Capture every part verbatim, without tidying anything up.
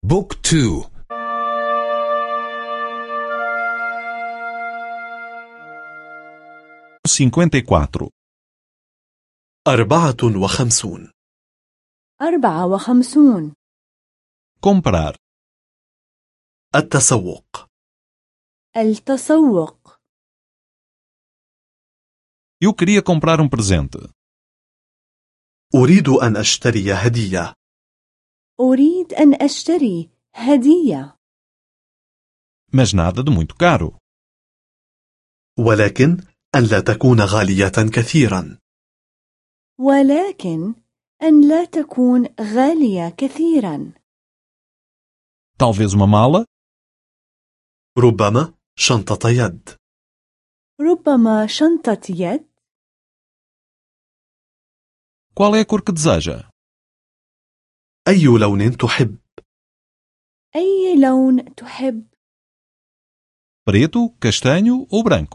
بوك تو. cinquenta e quatro. أربعة وخمسون. أربعة وخمسون. Comprar. التسوق. التسوق. Eu queria comprar um presente. أريد أن أشتري هدية. أريد أن أشتري هدية. Mas nada de muito caro. ولكن أن لا تكون غالية كثيرا. ولكن أن لا تكون غالية كثيرا. Talvez uma mala? ربما شنطة يد. ربما شنطة يد. Qual é a cor que deseja? أي لون تحب؟ أي لون تحب؟ Preto, castanho ou branco?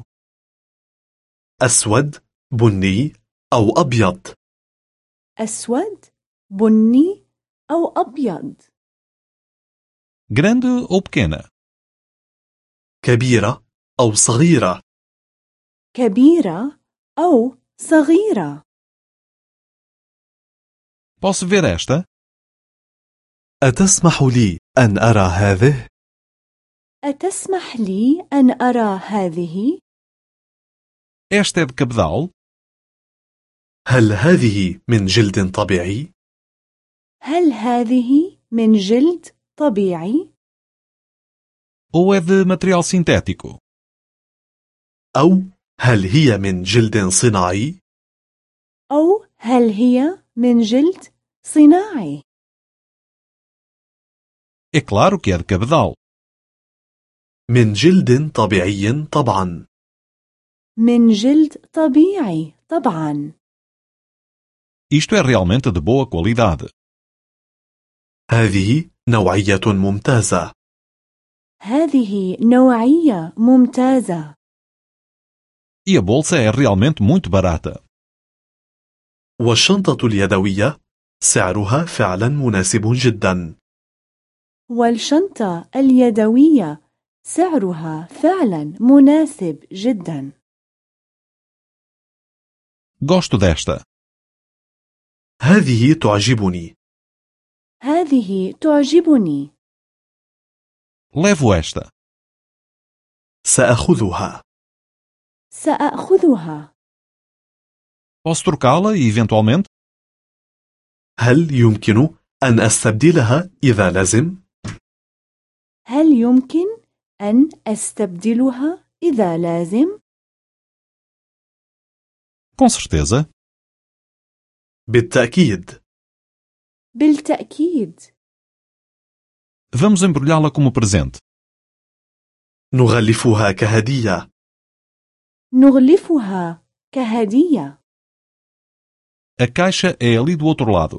أسود، بني أو أبيض. أسود، بني أو أبيض. Grande ou pequena? كبيرة أو صغيرة. كبيرة أو صغيرة. Posso ver esta? أتسمح لي أن أرى هذه؟ أتسمح لي أن أرى هذه؟ Esta é de cabedal? هل هذه من جلد طبيعي؟ هل هذه من جلد طبيعي؟ Ou é de material sintético? أو هل هي من جلد صناعي؟ أو هل هي من جلد صناعي؟ É claro que é de cabedal. من جلد طبيعي طبعا. من جلد طبيعي طبعا. Isto é realmente de boa qualidade. هذه نوعية ممتازة. هذه نوعية ممتازة. E a bolsa é realmente muito barata. والشنطة اليدوية سعرها فعلا مناسب جدا. والشنطة اليدوية سعرها فعلا مناسب جدا. Gosto desta. هذه تعجبني. هذه تعجبني. Levo esta. سأخذها. سأخذها. Posso trocá-la eventualmente? هل يمكن أن أستبدلها إذا لازم؟ هل يمكن أن أستبدلها إذا لازم؟ Com certeza. بالتأكيد. بالتأكيد. Vamos embrulhá-la como presente. نغلفها كهدية. نغلفها كهدية. A caixa é ali do outro lado.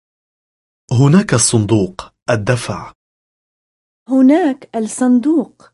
هناك الصندوق الدفع. هناك الصندوق